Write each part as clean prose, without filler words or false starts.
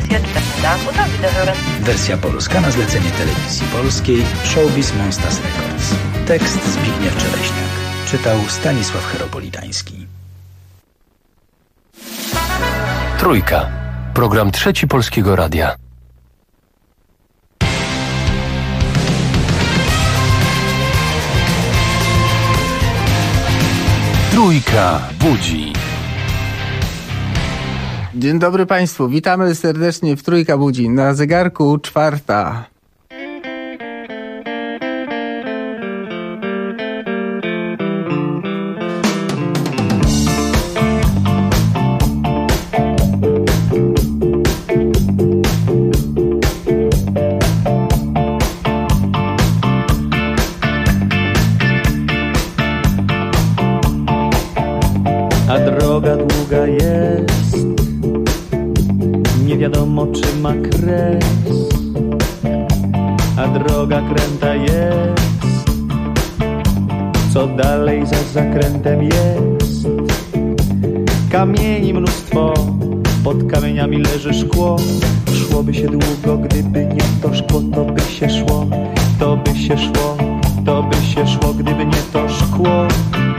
jetzt Dank oder Wiederhören. Wersja polska na zlecenie Telewizji Polskiej Showbiz Monsters Records. Tekst Zbigniew Czereśniak. Czytał Stanisław Heropolitański. Trójka. Program Trzeci Polskiego Radia. Trójka budzi. Dzień dobry Państwu, witamy serdecznie w Trójka budzi. Na zegarku 4:00. A droga długa jest, nie wiadomo czy ma kres. A droga kręta jest, co dalej za zakrętem jest. Kamieni mnóstwo, pod kamieniami leży szkło. Szłoby się długo, gdyby nie to szkło, to by się szło. To by się szło, to by się szło, gdyby nie to szkło.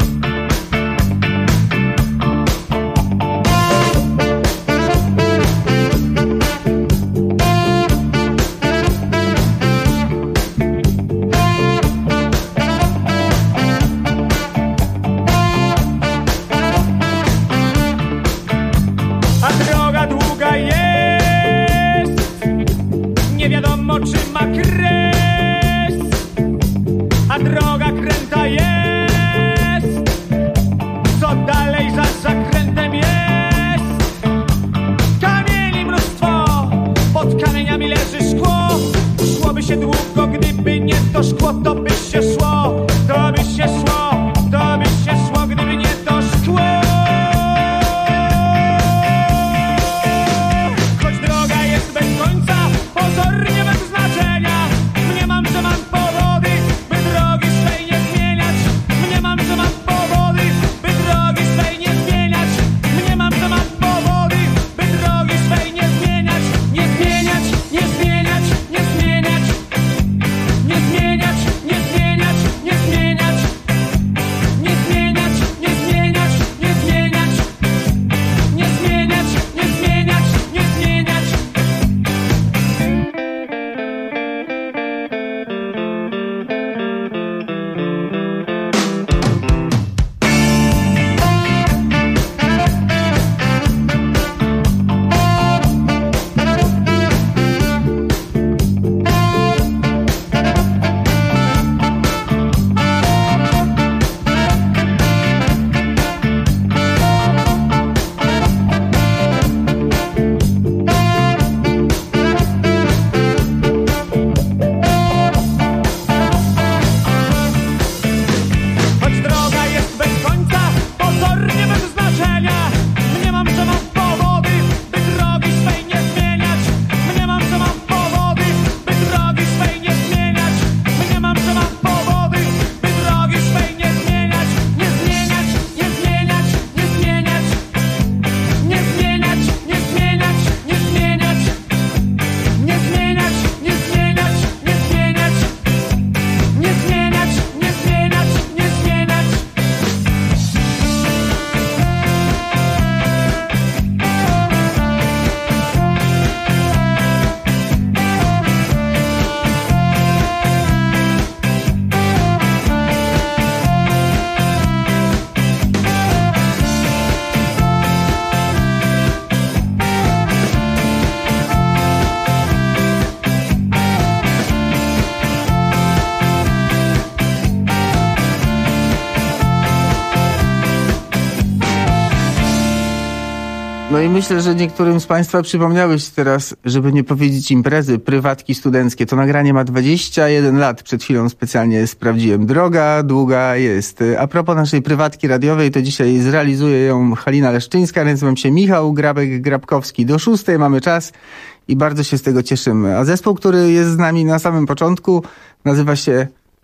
No i myślę, że niektórym z Państwa przypomniałeś teraz, żeby nie powiedzieć imprezy, prywatki studenckie. To nagranie ma 21 lat. Przed chwilą specjalnie sprawdziłem. Droga długa jest. A propos naszej prywatki radiowej, to dzisiaj zrealizuje ją Halina Leszczyńska. Nazywam się Michał Grabek-Grabkowski. Do 6:00 mamy czas i bardzo się z tego cieszymy. A zespół, który jest z nami na samym początku, nazywa się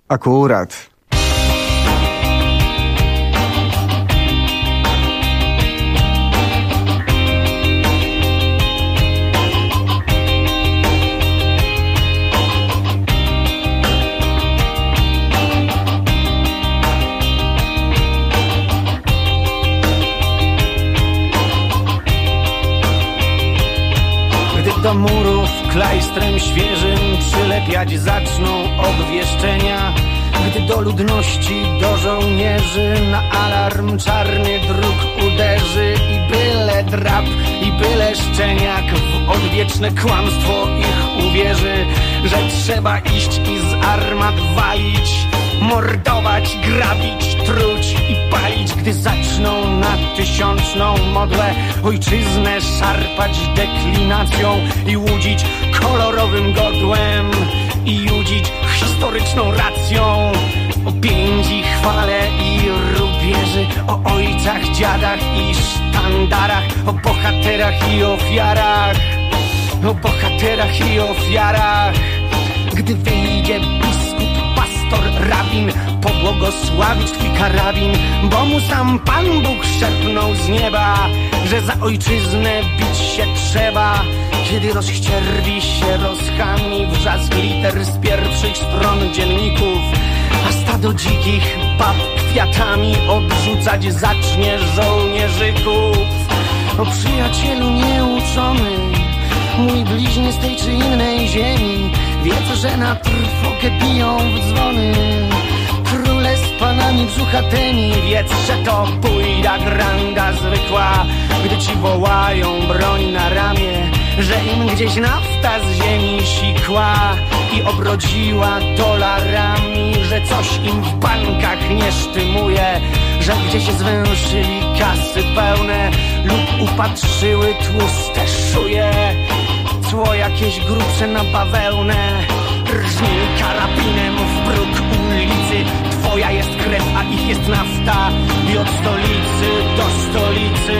Akurat. do murów klajstrem świeżym przylepiać zaczną obwieszczenia. Gdy do ludności, do żołnierzy na alarm czarny druk uderzy i byle drab, i byle szczeniak w odwieczne kłamstwo ich uwierzy, że trzeba iść i z armat walić, mordować, grabić, truć i palić. Gdy zaczną na tysiączną modłę ojczyznę szarpać deklinacją i łudzić kolorowym godłem i judzić historyczną racją. O piędzi, chwale i rubieży, o ojcach, dziadach i sztandarach, o bohaterach i ofiarach, o bohaterach i ofiarach. Gdy wyjdzie biskup, pastor, rabin, pobłogosławić twój karabin, bo mu sam Pan Bóg szepnął z nieba, że za ojczyznę bić się trzeba. Kiedy rozścierwi się rozchami wrzask liter z pierwszych stron dzienników, a stado dzikich bab kwiatami odrzucać zacznie żołnierzyków. O przyjacielu nieuczony, mój bliźnie z tej czy innej ziemi, wiedz, że na trwogę biją w dzwony króle z panami brzuchatymi. Wiedz, że to bójda granda zwykła, gdy ci wołają broń na ramię, że im gdzieś nafta z ziemi sikła i obrodziła dolarami, że coś im w bankach nie sztymuje, że gdzieś zwęszyli kasy pełne lub upatrzyły tłuste szuje. Cło jakieś grubsze na bawełnę, rżnij karabinem w bruk ulicy. Twoja jest krew, a ich jest nafta i od stolicy do stolicy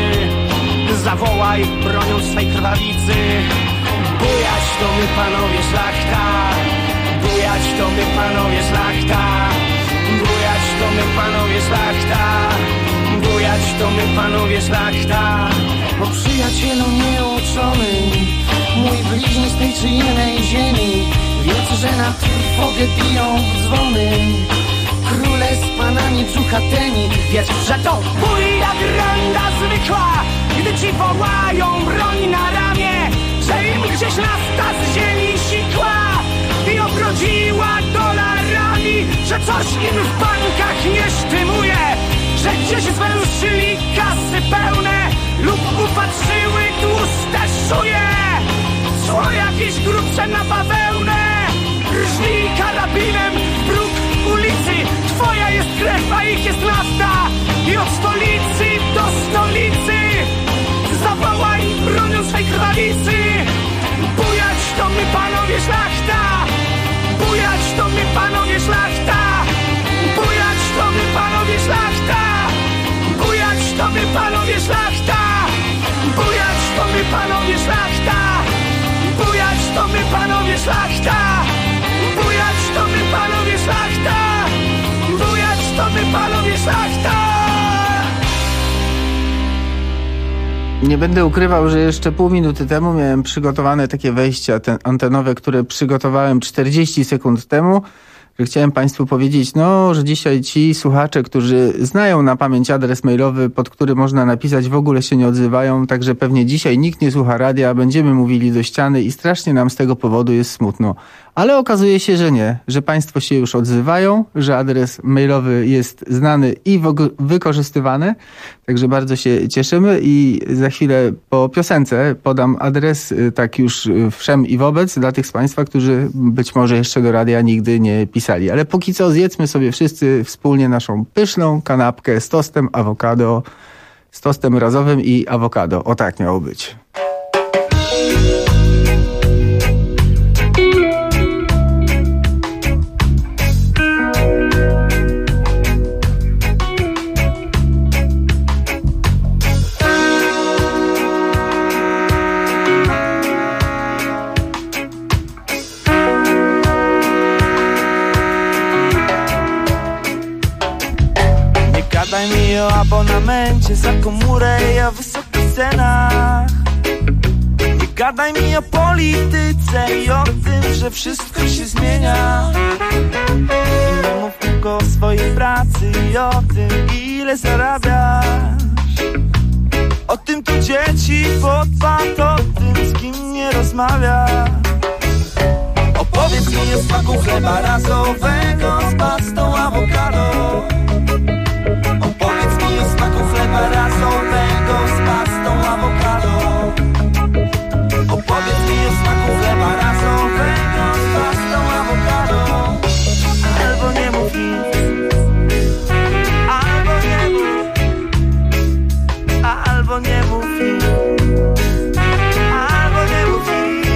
zawołaj bronią swej krwawicy. Bujać to my panowie szlachta, bujać to my panowie szlachta, bujać to my panowie szlachta, bujać to my panowie szlachta. O przyjacielu nieuczony, mój bliźni z tej czy innej ziemi, wiedz, że na trwogę biją w dzwony króle z panami brzuchatymi. Wiedz, że to bójda granda zwykła, gdy ci wołają broń na ramię, że im gdzieś nafta z ziemi sikła i obrodziła dolarami, że coś im w bankach nie sztymuje, że gdzieś zwęszyli kasy pełne lub upatrzyły tłuste szuje. Cło jakieś grubsze na bawełnę, rżnij karabinem w bruk ulicy. Twoja jest krew, a ich jest nafta i od stolicy do stolicy zawołaj bronią swej krwawicy. Bujać to my panowie szlachta, bujać to my panowie szlachta, bujać to my panowie szlachta, bujać to my panowie szlachta, bujać to my panowie szlachta, bujać to my panowie szlachta, bujać to my panowie szlachta, bujać to my panowie szlachta. Nie będę ukrywał, że jeszcze pół minuty temu miałem przygotowane takie wejścia antenowe, które przygotowałem 40 sekund temu, że chciałem Państwu powiedzieć, że dzisiaj ci słuchacze, którzy znają na pamięć adres mailowy, pod który można napisać, w ogóle się nie odzywają, także pewnie dzisiaj nikt nie słucha radia, będziemy mówili do ściany i strasznie nam z tego powodu jest smutno. Ale okazuje się, że nie, że Państwo się już odzywają, że adres mailowy jest znany i wykorzystywany, także bardzo się cieszymy i za chwilę po piosence podam adres, tak już wszem i wobec, dla tych z Państwa, którzy być może jeszcze do radia nigdy nie pisali. Ale póki co zjedzmy sobie wszyscy wspólnie naszą pyszną kanapkę z tostem awokado, z tostem razowym i awokado. O tak miało być. Gadaj mi o abonamencie za komórę i o wysokich cenach. Nie gadaj mi o polityce i o tym, że wszystko się zmienia. Nie mów tylko o swojej pracy i o tym, ile zarabiasz. O tym, to dzieci, podpad, o tym, z kim nie rozmawiasz. rozmawia. Opowiedz mi o smaku chleba razowego z pastą awokado. Opowiedz mi o smaku chleba razowego z pastą awokado. Opowiedz mi o smaku chleba razowego z pastą awokado. Albo nie mów nic, albo nie mów, albo nie mów nic, albo nie mów nic.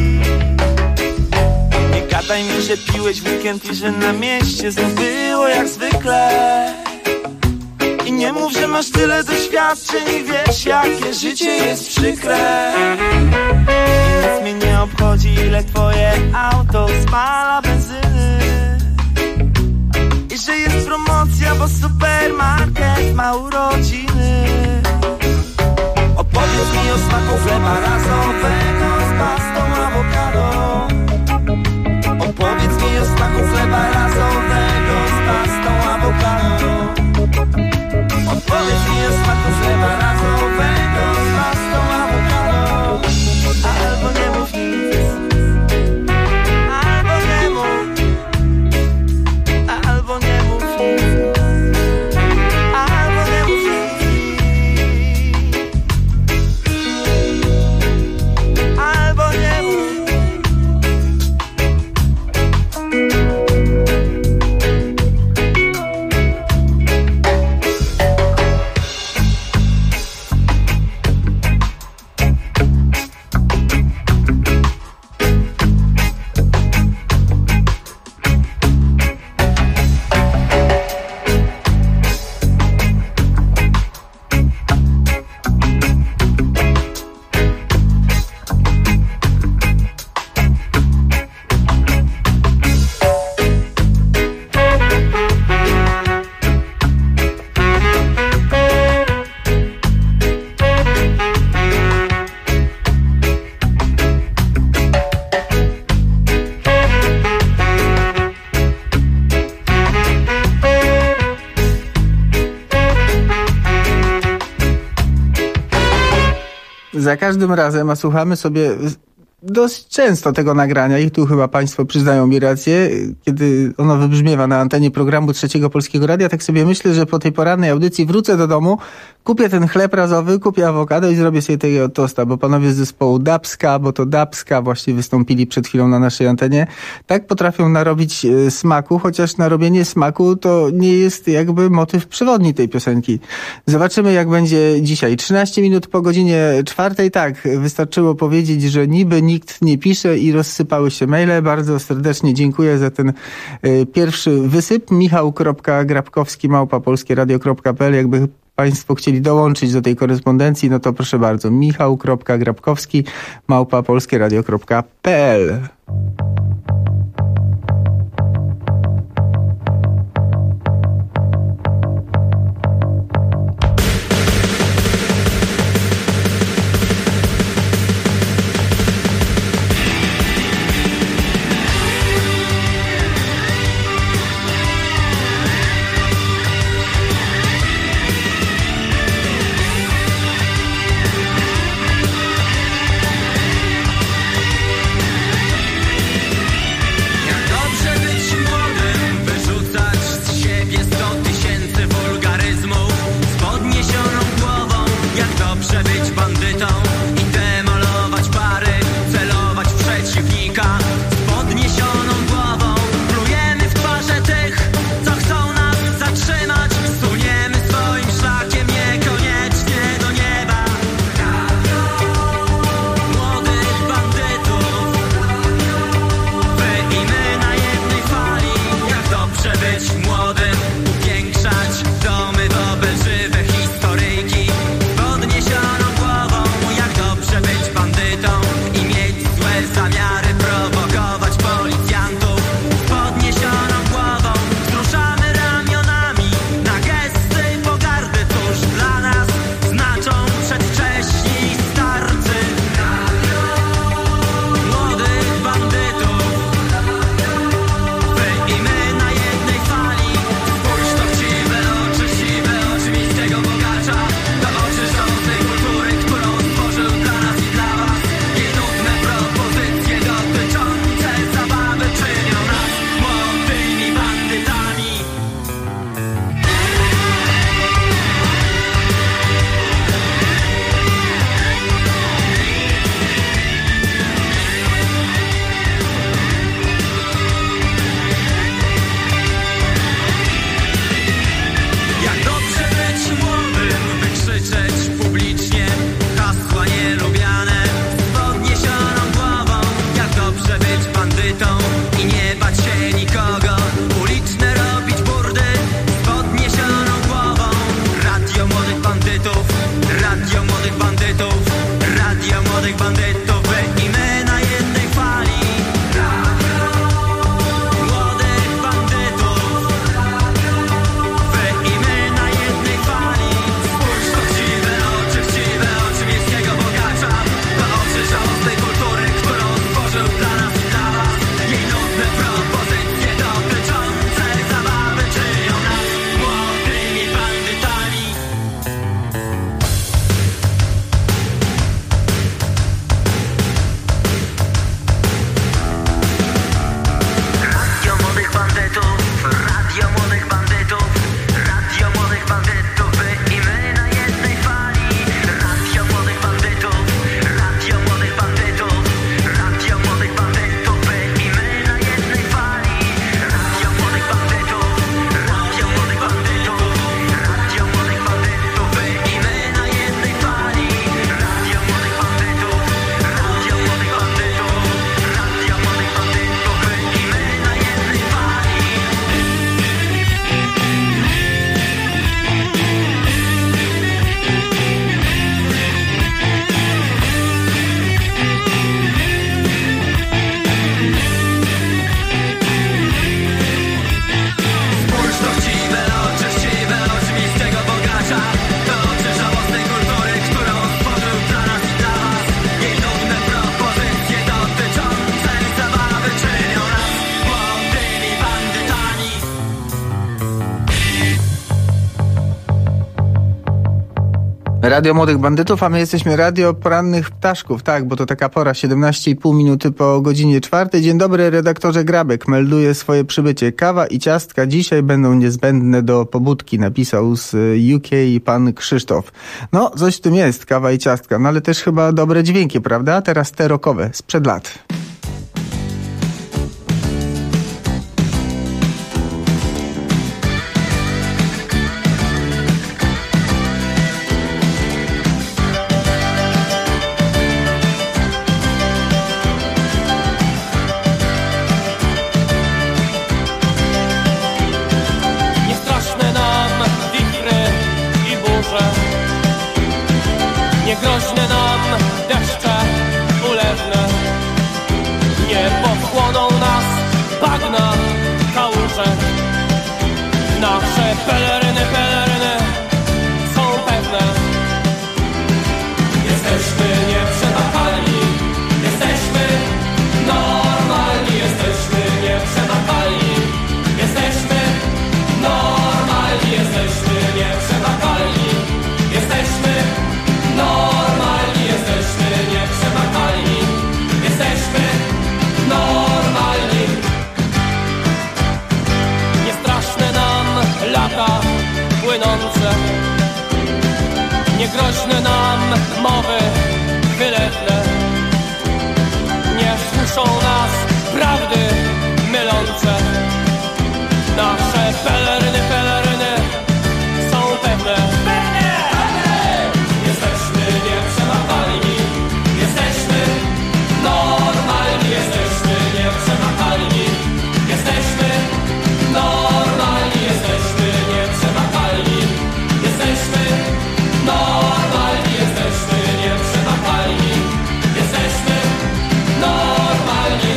Nie gadaj mi, że piłeś w weekend i że na mieście znów było jak zwykle. I nie mów, że masz tyle doświadczeń i wiesz, jakie życie jest przykre. I nic mnie nie obchodzi, ile twoje auto spala benzyny. I że jest promocja, bo supermarket ma urodziny. Opowiedz mi o smaku chleba razowego z pastą awokado. Opowiedz mi o smaku chleba razowego z pastą awokado. Opowiedz mi o smaku chleba razowego z pastą awokado. Albo nie mów nic, albo nie mów, albo nie mów nic, albo nie mów nic, albo nie mów. Za każdym razem, a słuchamy sobie dość często tego nagrania i tu chyba państwo przyznają mi rację, kiedy ono wybrzmiewa na antenie programu Trzeciego Polskiego Radia, tak sobie myślę, że po tej porannej audycji wrócę do domu, kupię ten chleb razowy, kupię awokado i zrobię sobie tego tosta, bo panowie z zespołu Dabska, bo to Dabska właśnie wystąpili przed chwilą na naszej antenie, tak potrafią narobić smaku, chociaż narobienie smaku to nie jest jakby motyw przewodni tej piosenki. Zobaczymy, jak będzie dzisiaj. 13 minut po godzinie 4, tak, wystarczyło powiedzieć, że niby nikt nie pisze i rozsypały się maile. Bardzo serdecznie dziękuję za ten pierwszy wysyp. Michał.grabkowski@polskieradio.pl. Jakby państwo chcieli dołączyć do tej korespondencji, no to proszę bardzo. Michał.grabkowski@polskieradio.pl. Radio Młodych Bandytów, a my jesteśmy Radio Porannych Ptaszków, tak, bo to taka pora, 17,5 minuty po godzinie 4. Dzień dobry, redaktorze Grabek, melduje swoje przybycie. Kawa i ciastka dzisiaj będą niezbędne do pobudki, napisał z UK pan Krzysztof. No, coś w tym jest, kawa i ciastka, no ale też chyba dobre dźwięki, prawda? Teraz te rockowe, sprzed lat. Groźne nam deszcze ulewne, nie pochłoną nas bagna, kałuże. Nasze peleryny są pewne. Jesteśmy nieprzemakalni, jesteśmy normalni, jesteśmy nieprzemakalni, jesteśmy normalni, jesteśmy nieprzemakalni, jesteśmy normalni, jesteśmy nieprzemakalni, jesteśmy normalni. Nie straszne nam lata płynące, nie groźne nam mowy wylewne, nie słyszą nas prawdy mylące. Nasze peleryny są pewne. Jesteśmy nieprzemakalni, jesteśmy normalni, jesteśmy nieprzemakalni, jesteśmy normalni, jesteśmy nieprzemakalni, jesteśmy normalni, jesteśmy nieprzemakalni, jesteśmy normalni.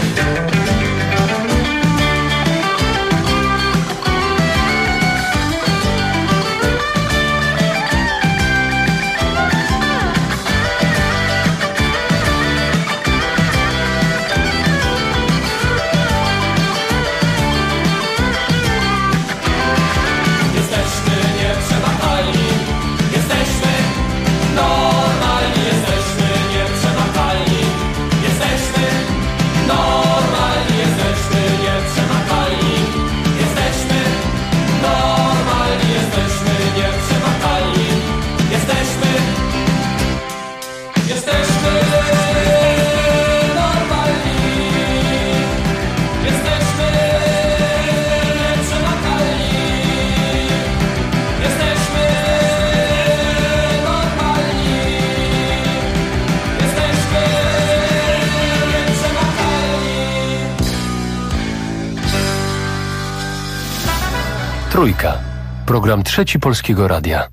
Jesteśmy nieprzemakalni, jesteśmy normalni, jesteśmy nieprzemakalni, jesteśmy normalni, jesteśmy nieprzemakalni, jesteśmy normalni, jesteśmy nieprzemakalni, jesteśmy normalni, jesteśmy nieprzemakalni. Jesteśmy normalni, jesteśmy nieprzemakalni. Trójka. Program Trzeci Polskiego Radia.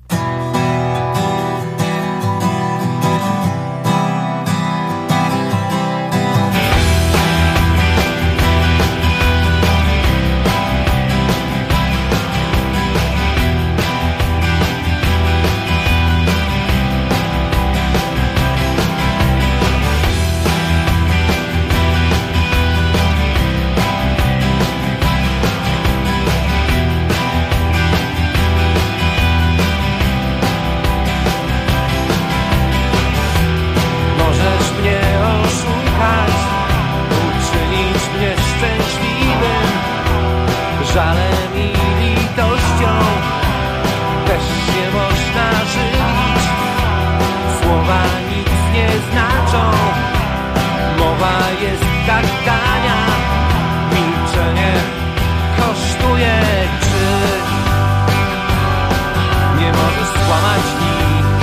Możesz mnie oszukać, uczynić mnie szczęśliwym, żalem i litością też się można żywić. Słowa nic nie znaczą, mowa jest tak tania, milczenie kosztuje. Czy nie możesz skłamać nic?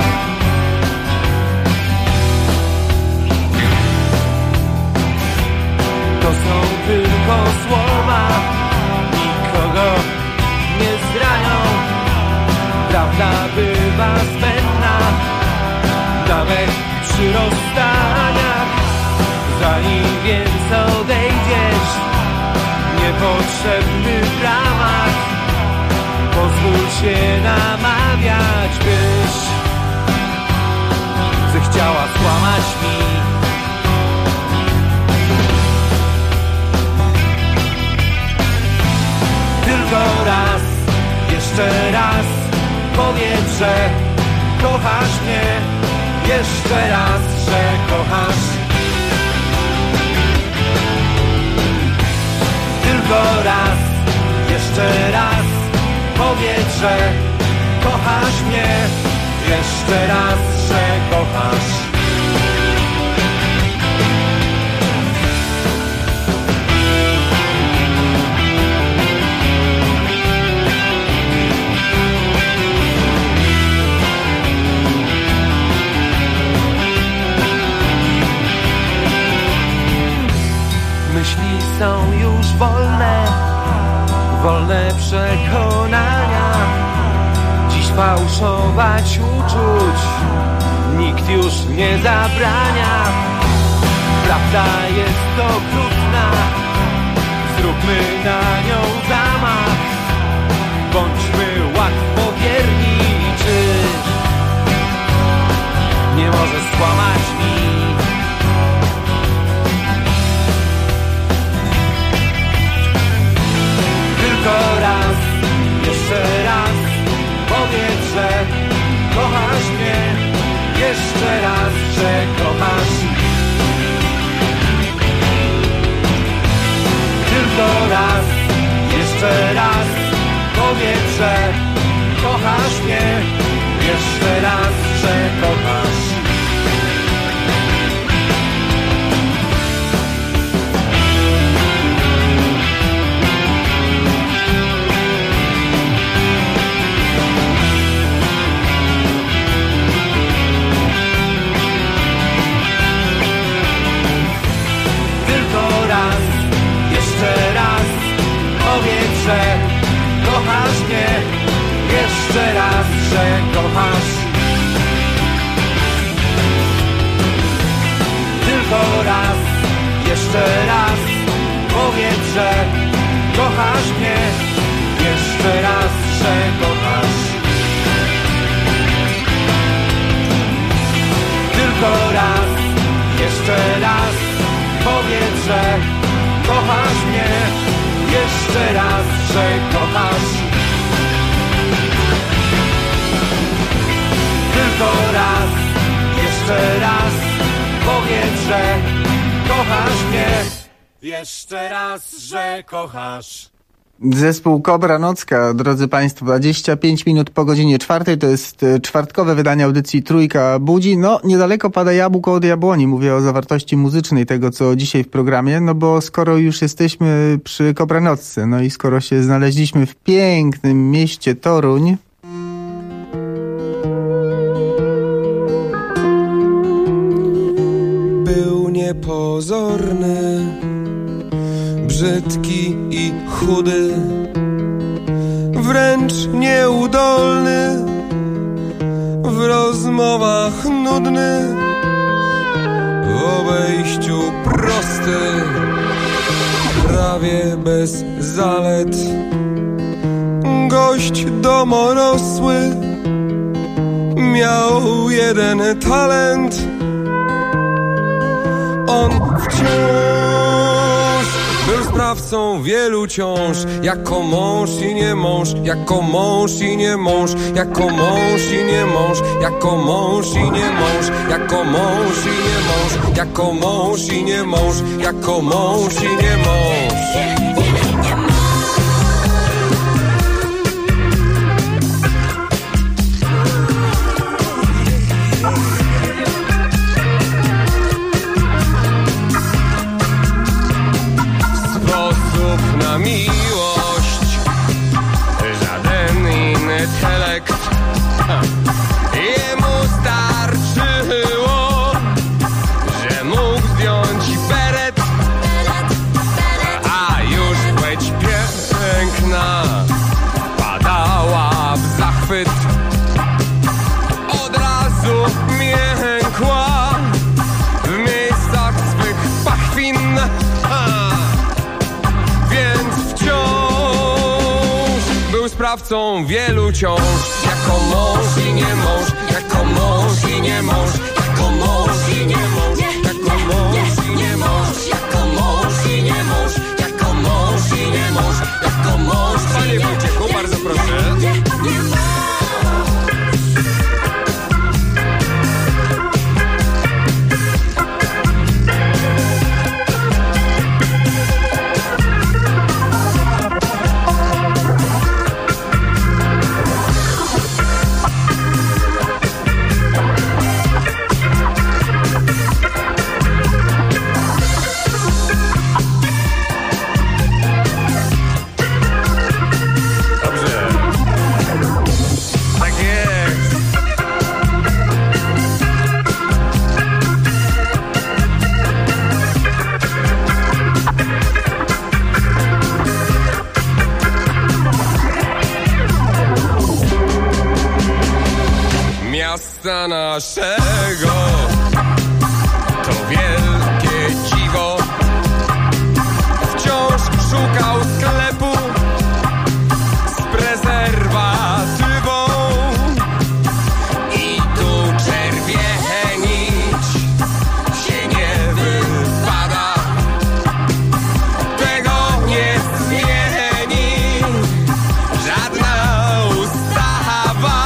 To są tylko słowa, nikogo nie zranią. Prawda bywa zbędna, nawet przy rozstaniach. Zanim więc odejdziesz, niepotrzebny dramat. Pozwól się namawiać, byś zechciała skłamać mi. Tylko raz, jeszcze raz powiedz, że kochasz mnie. Jeszcze raz, że kochasz. Tylko raz, jeszcze raz powiedz, że kochasz mnie. Jeszcze raz, że kochasz. Myśli są już wolne, wolne przekonania. Dziś fałszować uczuć nikt już nie zabrania. Prawda jest okrutna, zróbmy na nią zamach. Bądźmy łatwowierni, czyż nie możesz skłamać mi? Tylko raz, jeszcze raz powiedz, że kochasz mnie. Jeszcze raz, że kochasz. Tylko raz, jeszcze raz powiedz, że kochasz mnie. Jeszcze raz, że kochasz. Jeszcze raz powiedz, że kochasz mnie. Jeszcze raz, że kochasz. Tylko raz, jeszcze raz powiedz, że kochasz mnie. Jeszcze raz, że kochasz. Tylko raz, jeszcze raz powiedz, że kochasz mnie. Jeszcze raz, że kochasz. Tylko raz, jeszcze raz powiedz, że kochasz mnie. Jeszcze raz, że kochasz. Zespół Kobra Nocka, drodzy Państwo, 25 minut po godzinie 4, to jest czwartkowe wydanie audycji Trójka Budzi. No, niedaleko pada jabłko od jabłoni, mówię o zawartości muzycznej tego, co dzisiaj w programie, no bo skoro już jesteśmy przy Kobranocce, no i skoro się znaleźliśmy w pięknym mieście Toruń, był niepozorny, brzydki i chudy, wręcz nieudolny, w rozmowach nudny, w obejściu prosty, prawie bez zalet. Gość domorosły miał jeden talent. On wciąż był sprawcą wielu ciąż, jako mąż i nie mąż, jako mąż i nie mąż, jako mąż i nie mąż, jako mąż i nie mąż, jako mąż i nie mąż, jako mąż i nie mąż, jako mąż i nie mąż. Na miłość żaden intelekt jemu starczyło, że mógł zdjąć beret, a już płeć piękna padała w zachwyt. Od razu miękła w miejscach swych pachwin. Sprawcą wielu ciąż, jako mąż i nie mąż, jako mąż i nie mąż, jako mąż i nie mąż, jako mąż i nie mąż, jako mąż i nie mąż, jako mąż i nie mąż, jako mąż. Panie Wojciechu, bardzo proszę. naszego. To wielkie dziwo wciąż szukał sklepu z prezerwatywą i tu czerwienić się nie wypada. Tego nie zmieni żadna ustawa.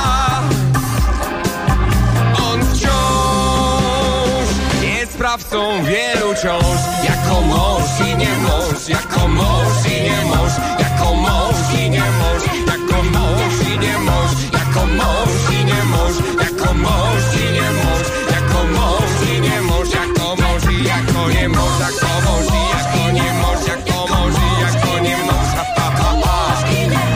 On wciąż jest sprawcą wielu ciąż. Jako mąż i nie mąż, jako mąż i nie mąż, jako mąż i nie mąż, jako mąż i nie mąż, jako mąż i nie mąż, jako mąż i nie mąż, jako mąż i nie mąż, jako mąż i jako nie mąż, jako mąż i jako nie mąż, jako mąż i jako nie mąż, ha ha ha ha.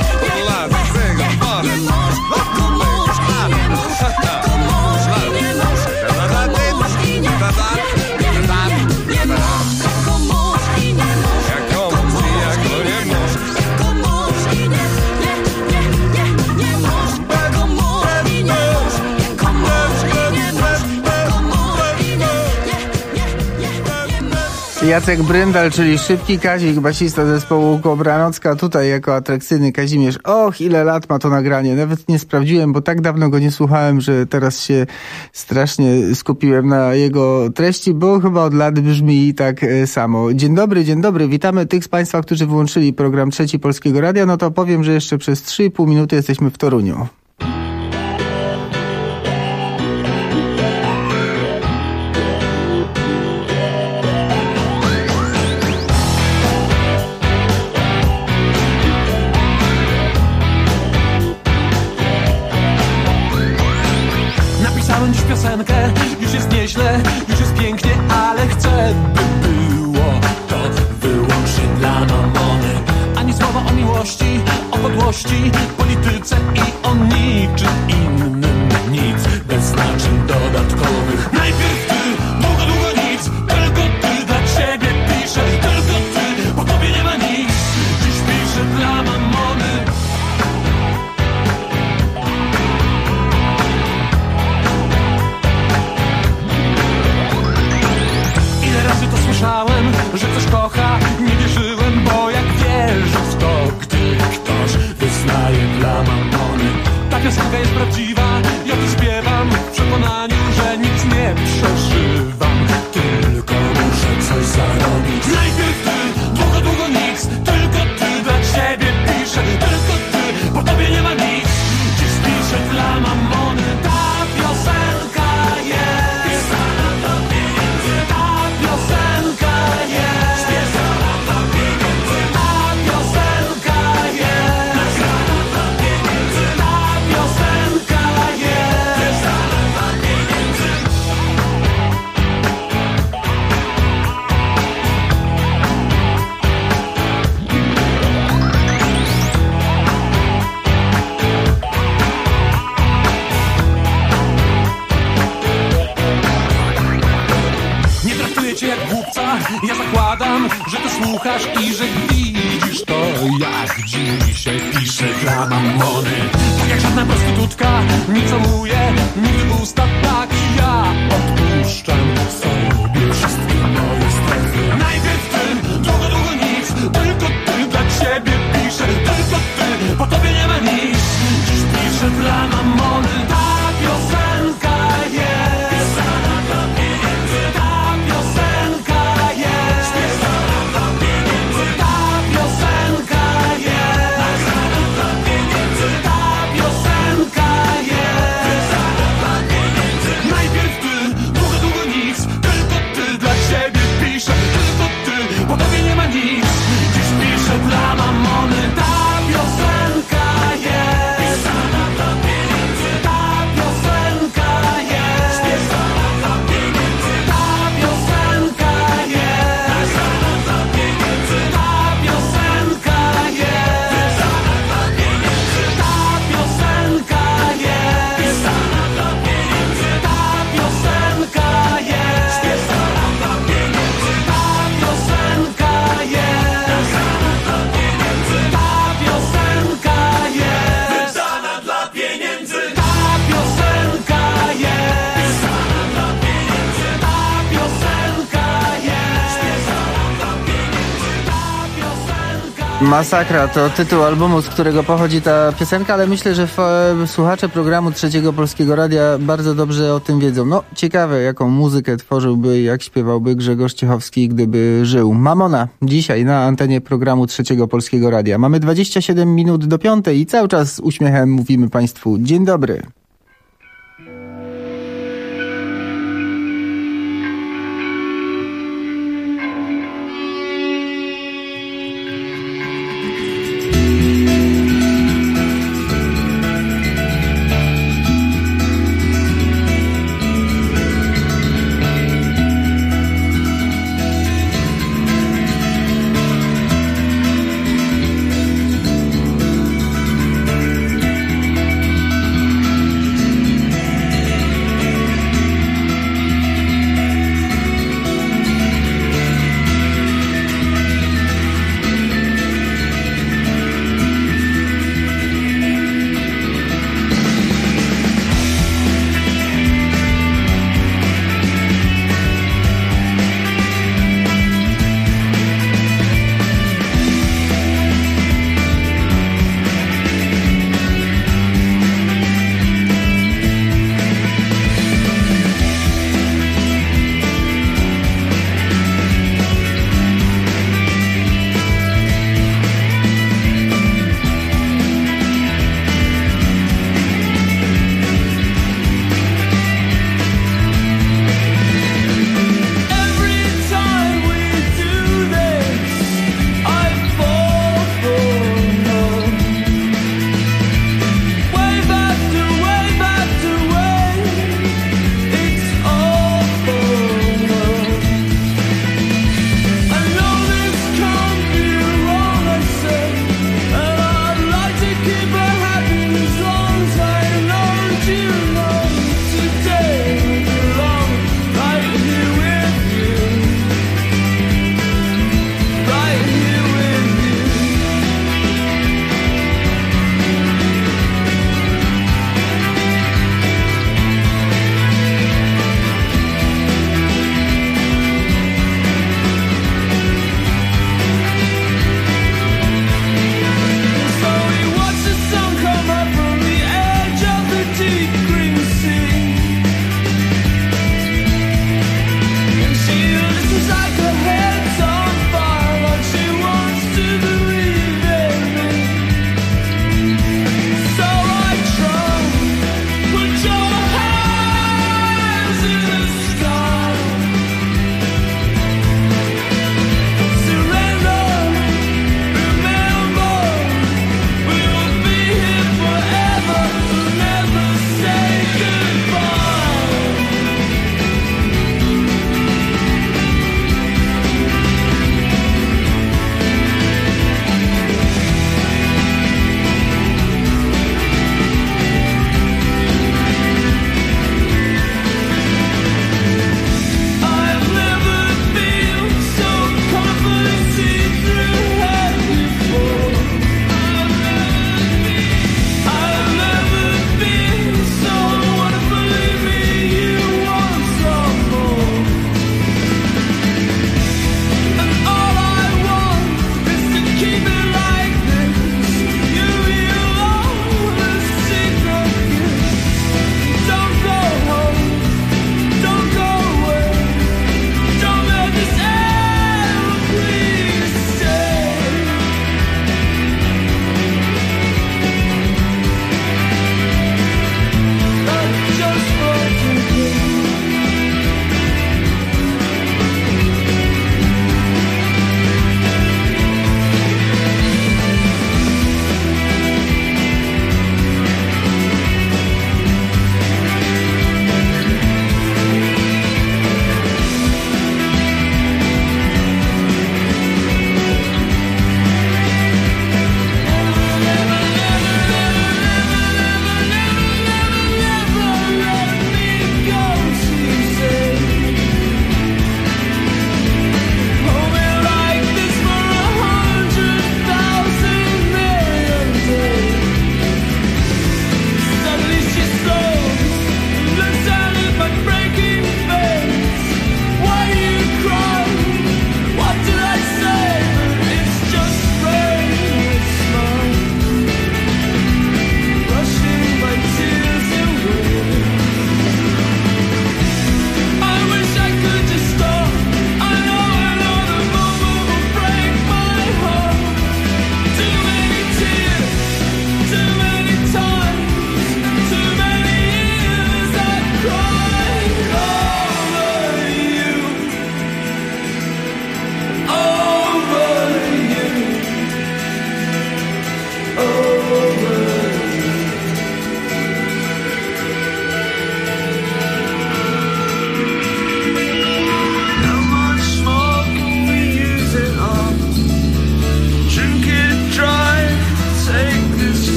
Jacek Bryndal, czyli Szybki Kazik, basista zespołu Kobranocka, tutaj jako atrakcyjny Kazimierz. Och, ile lat ma to nagranie. Nawet nie sprawdziłem, bo tak dawno go nie słuchałem, że teraz się strasznie skupiłem na jego treści, bo chyba od lat brzmi tak samo. Dzień dobry, witamy tych z Państwa, którzy wyłączyli program Trzeci Polskiego Radia. No to powiem, że jeszcze przez 3,5 minuty jesteśmy w Toruniu. Dziś piosenkę, już jest nieźle, już jest pięknie, ale chcę, by było to wyłącznie dla mamony. Ani słowa o miłości, o podłości, polityce i o niczym innym. Nic bez znaczeń dodatkowych. Najpierw ty, długo nic, tylko ty dla ciebie piszę, tylko ty, po tobie nie ma nic. Dziś piszę dla mamony. Słyszałem, że ktoś kocha, nie wierzyłem, bo jak wierzę w to, gdy ktoś wyznaje dla mamony. Ta piosenka jest prawdziwa, ja tu śpiewam w przekonaniu, że nic nie przeżywam, tylko muszę coś zarobić. Najpierw ty, długo nic, tylko ty dla ciebie piszę, tylko ty, po tobie nie ma nic. Dziś piszę dla mamony, ta piosenka jest. Ja zakładam, że ty słuchasz i że widzisz to, jak dzisiaj piszę dla mamony. Tak jak żadna prostytutka nie całuje nigdy usta, tak ja odpuszczam sobie wszystkie moje strefy. Najpierw ty, długo nic, tylko ty dla ciebie piszę, tylko ty, po tobie nie ma nic. Dziś piszę dla mamony, ta piosenka jest. Masakra to tytuł albumu, z którego pochodzi ta piosenka, ale myślę, że słuchacze programu Trzeciego Polskiego Radia bardzo dobrze o tym wiedzą. No, ciekawe, jaką muzykę tworzyłby, jak śpiewałby Grzegorz Ciechowski, gdyby żył. Mamona, dzisiaj na antenie programu Trzeciego Polskiego Radia. Mamy 27 minut do 5 i cały czas z uśmiechem mówimy Państwu dzień dobry.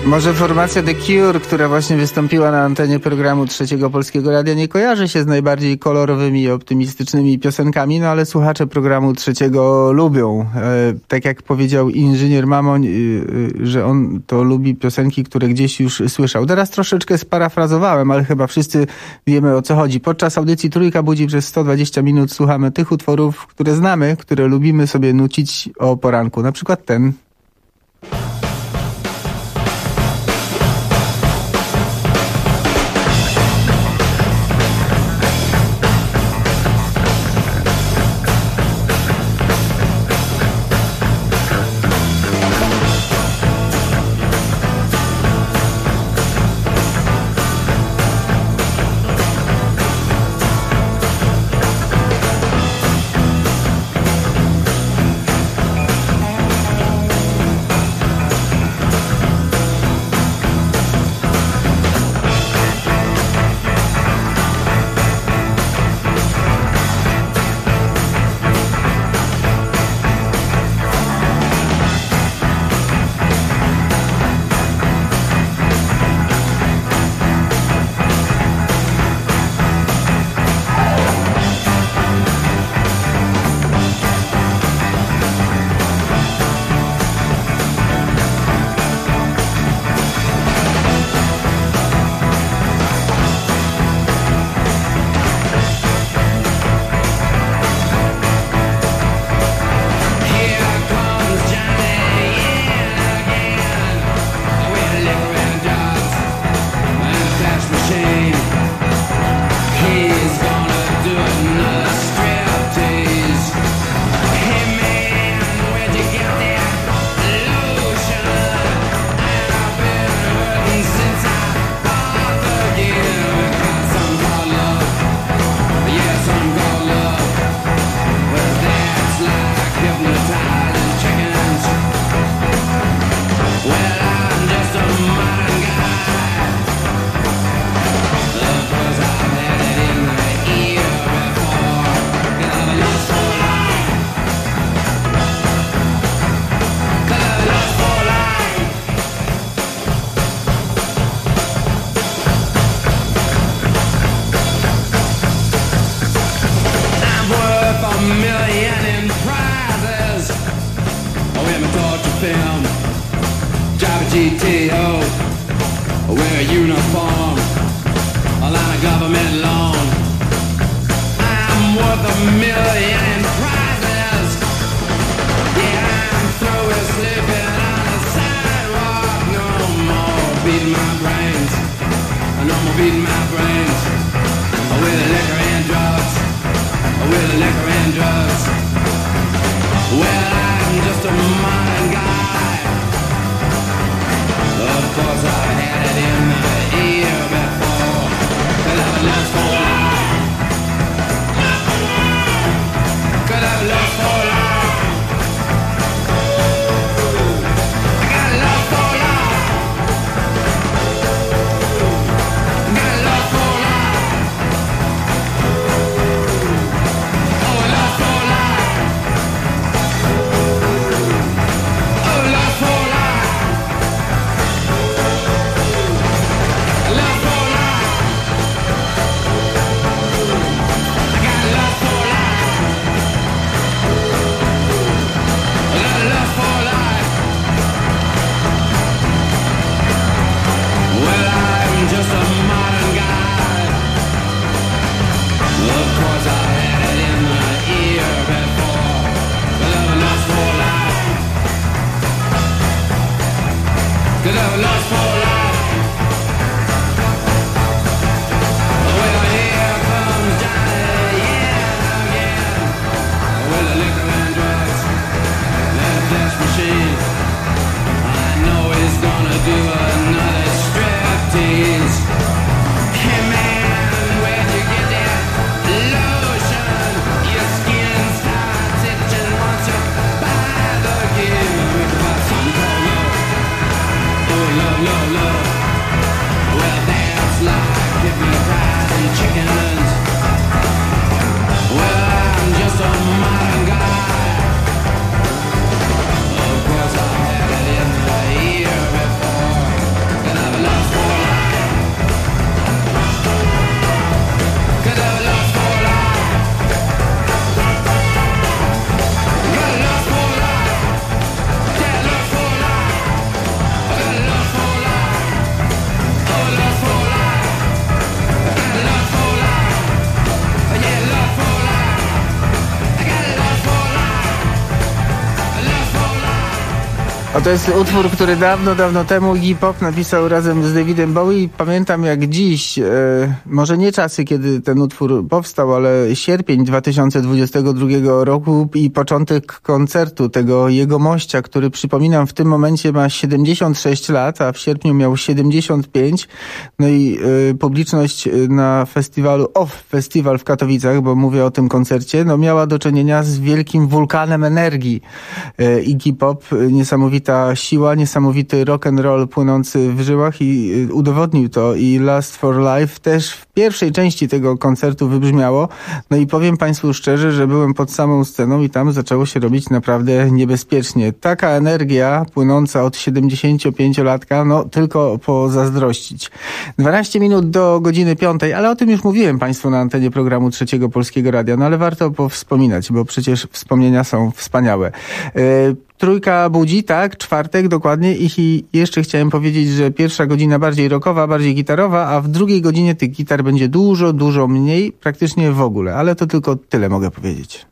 Może formacja The Cure, która właśnie wystąpiła na antenie programu Trzeciego Polskiego Radia, nie kojarzy się z najbardziej kolorowymi i optymistycznymi piosenkami, no ale słuchacze programu Trzeciego lubią. Tak jak powiedział inżynier Mamoń, że on to lubi piosenki, które gdzieś już słyszał. Teraz troszeczkę sparafrazowałem, ale chyba wszyscy wiemy, o co chodzi. Podczas audycji Trójka Budzi przez 120 minut słuchamy tych utworów, które znamy, które lubimy sobie nucić o poranku. Na przykład ten. Of course I had it in the ear A to jest utwór, który dawno temu Iggy Pop napisał razem z Davidem Bowie. Pamiętam jak dziś, może nie czasy, kiedy ten utwór powstał, ale sierpień 2022 roku i początek koncertu tego jegomościa, który przypominam w tym momencie ma 76 lat, a w sierpniu miał 75. No i publiczność na festiwalu Festiwal w Katowicach, bo mówię o tym koncercie, no miała do czynienia z wielkim wulkanem energii. Iggy Pop, niesamowita siła, niesamowity rock and roll płynący w żyłach i udowodnił to i Last for Life też w pierwszej części tego koncertu wybrzmiało. No i powiem Państwu szczerze, że byłem pod samą sceną i tam zaczęło się robić naprawdę niebezpiecznie. Taka energia płynąca od 75-latka, no tylko pozazdrościć. 12 minut do godziny 5, ale o tym już mówiłem Państwu na antenie programu Trzeciego Polskiego Radia, no ale warto powspominać, bo przecież wspomnienia są wspaniałe. Trójka budzi, tak, czwartek dokładnie i jeszcze chciałem powiedzieć, że pierwsza godzina bardziej rockowa, bardziej gitarowa, a w drugiej godzinie tych gitar będzie dużo mniej, praktycznie w ogóle, ale to tylko tyle mogę powiedzieć.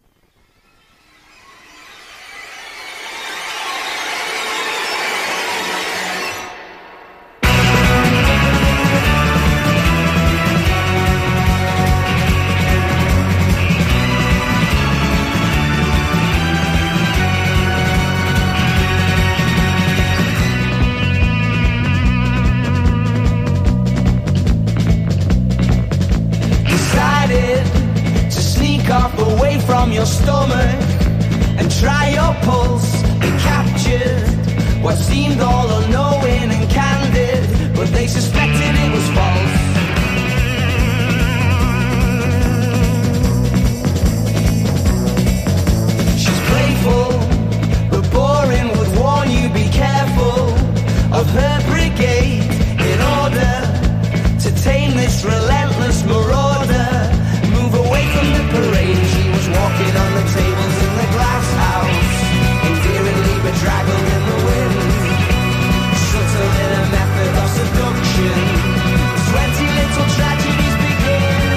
Your stomach and try your pulse and captured what seemed all unknowing and candid, but they suspected it was false. She's playful but boring, would warn you be careful of her brigade in order to tame this relentless marauder. Move away from the parade. Walking on the tables in the glass house, endearingly bedraggled in the wind, subtle in a method of seduction. 20 little tragedies begin.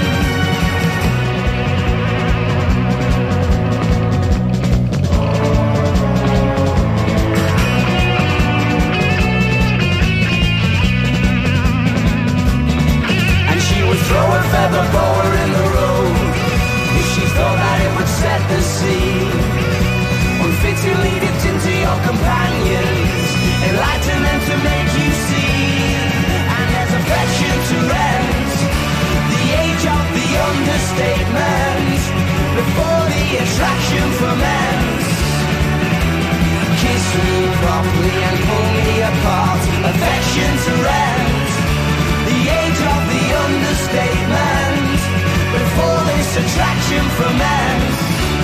And she would throw a feather boa in the road if she thought that it would set the scene. Unfittingly dipped into your companions, enlighten them to make you see. And there's affection to rent, the age of the understatement, before the attraction ferments. Kiss me properly and pull me apart, affection to rent, the age of the understatement, before this attraction ferments.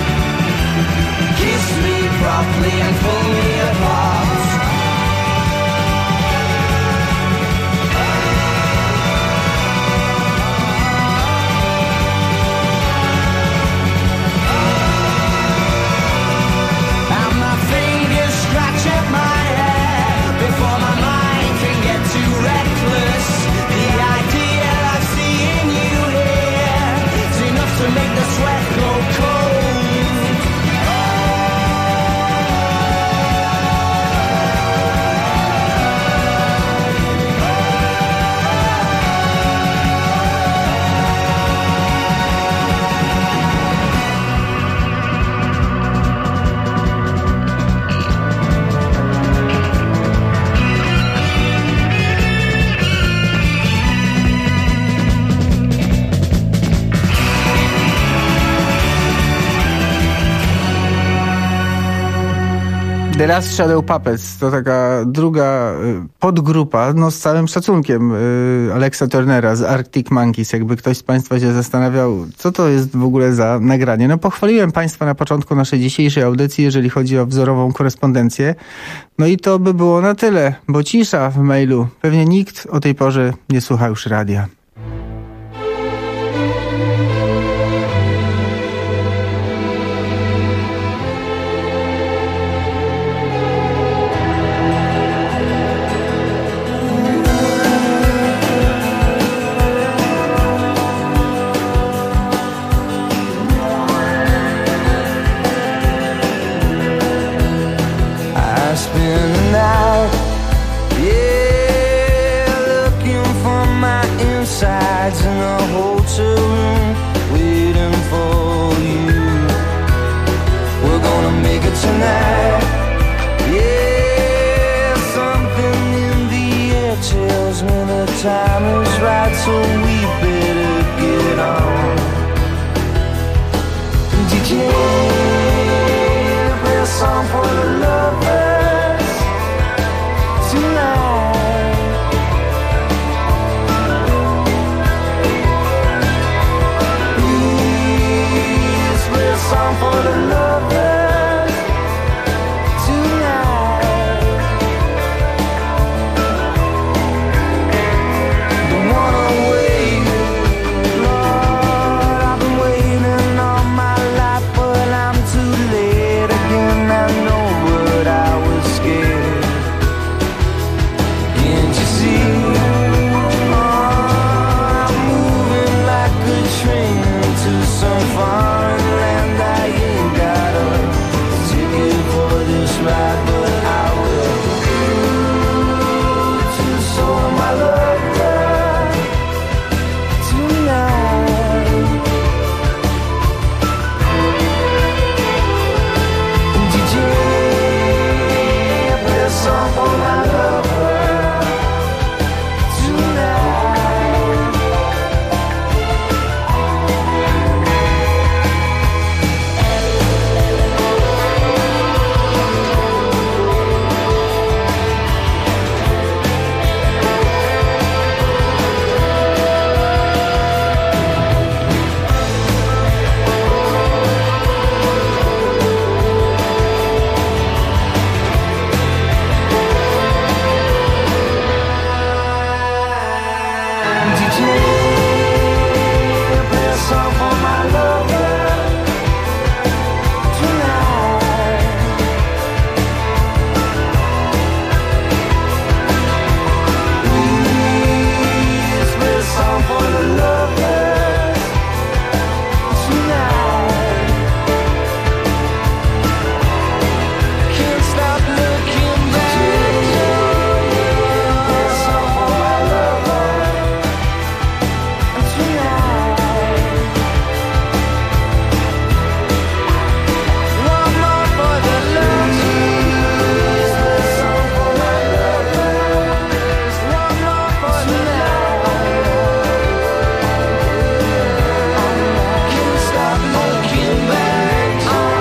Kiss me properly and pull me apart. And my fingers scratch at my hair before my mind can get too reckless. The idea of seeing you here is enough to make the sweat go cold. The Last Shadow Puppets to taka druga podgrupa, no z całym szacunkiem Alexa Turnera z Arctic Monkeys. Jakby ktoś z Państwa się zastanawiał, co to jest w ogóle za nagranie. No pochwaliłem Państwa na początku naszej dzisiejszej audycji, jeżeli chodzi o wzorową korespondencję. No i to by było na tyle, bo cisza w mailu. Pewnie nikt o tej porze nie słucha już radia. I spend the for the lovers tonight. Don't wanna wait, Lord, I've been waiting all my life, but I'm too late again. I know, but I was scared. Can't you see? I'm moving like a train to some foreign land. I ain't got a ticket for this ride, but I will to show my love tonight. DJ, play a song for my lover tonight. DJ, play a song for my lover tonight. Please play a song for the lovers tonight. Can't stop looking back. Play a song for my lover tonight. One more for the lovers. Play a song for my lovers. One more for the lovers. Can't stop looking back.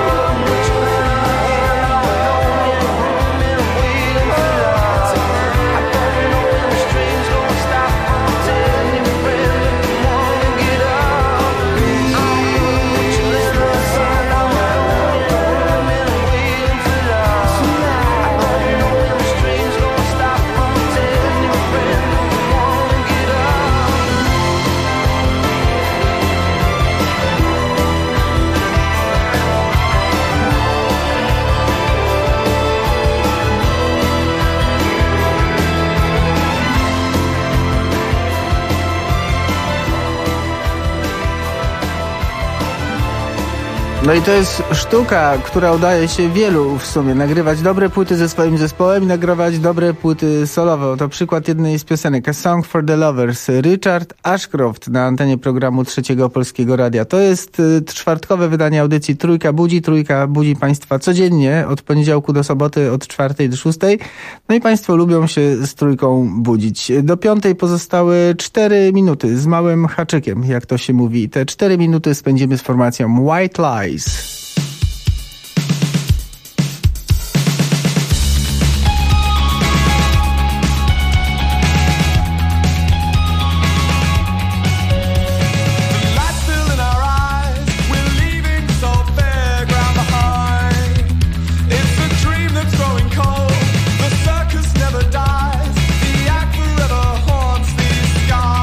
No i to jest sztuka, która udaje się wielu w sumie. Nagrywać dobre płyty ze swoim zespołem i nagrywać dobre płyty solowe. Oto przykład jednej z piosenek. A Song for the Lovers. Richard Ashcroft na antenie programu Trzeciego Polskiego Radia. To jest czwartkowe wydanie audycji Trójka budzi Państwa codziennie od poniedziałku do soboty od 4 do 6. No i Państwo lubią się z Trójką budzić. Do 5 pozostały 4 minuty z małym haczykiem, jak to się mówi. Te 4 minuty spędzimy z formacją White Lies.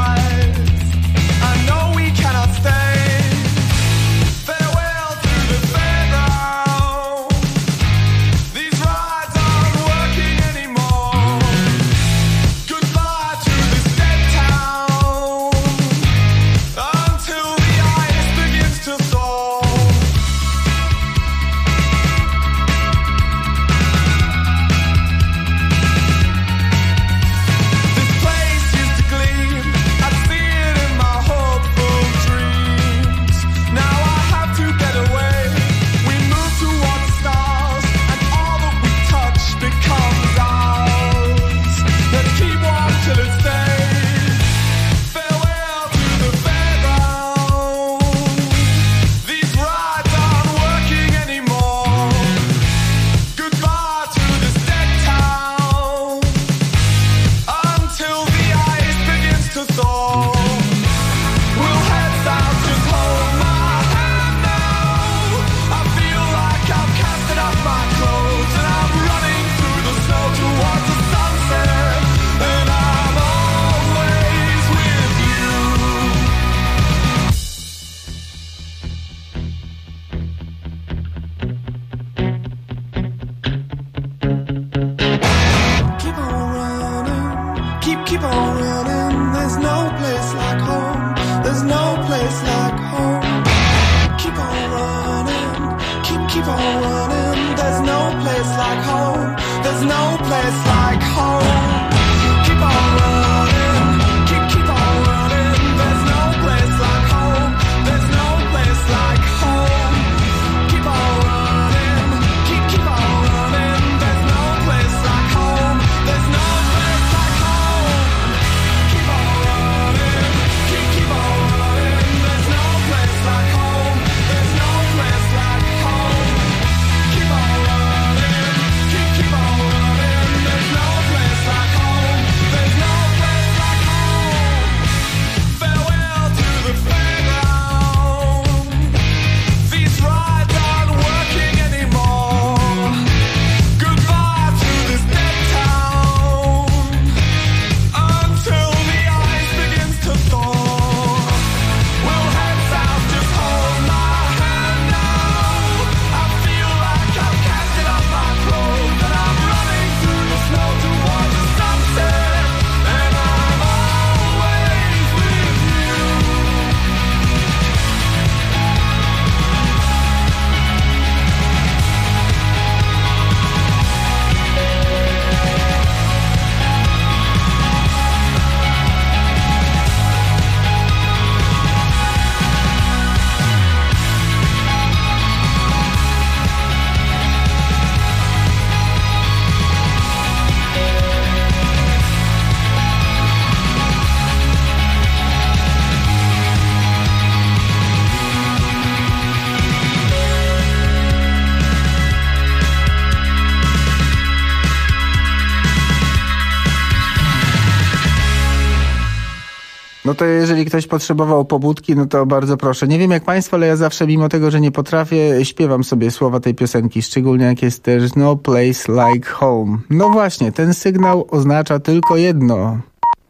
Farewell through the No to jeżeli ktoś potrzebował pobudki, no to bardzo proszę. Nie wiem jak państwo, ale ja zawsze, mimo tego, że nie potrafię, śpiewam sobie słowa tej piosenki, szczególnie jak jest There's no place like home. No właśnie, ten sygnał oznacza tylko jedno.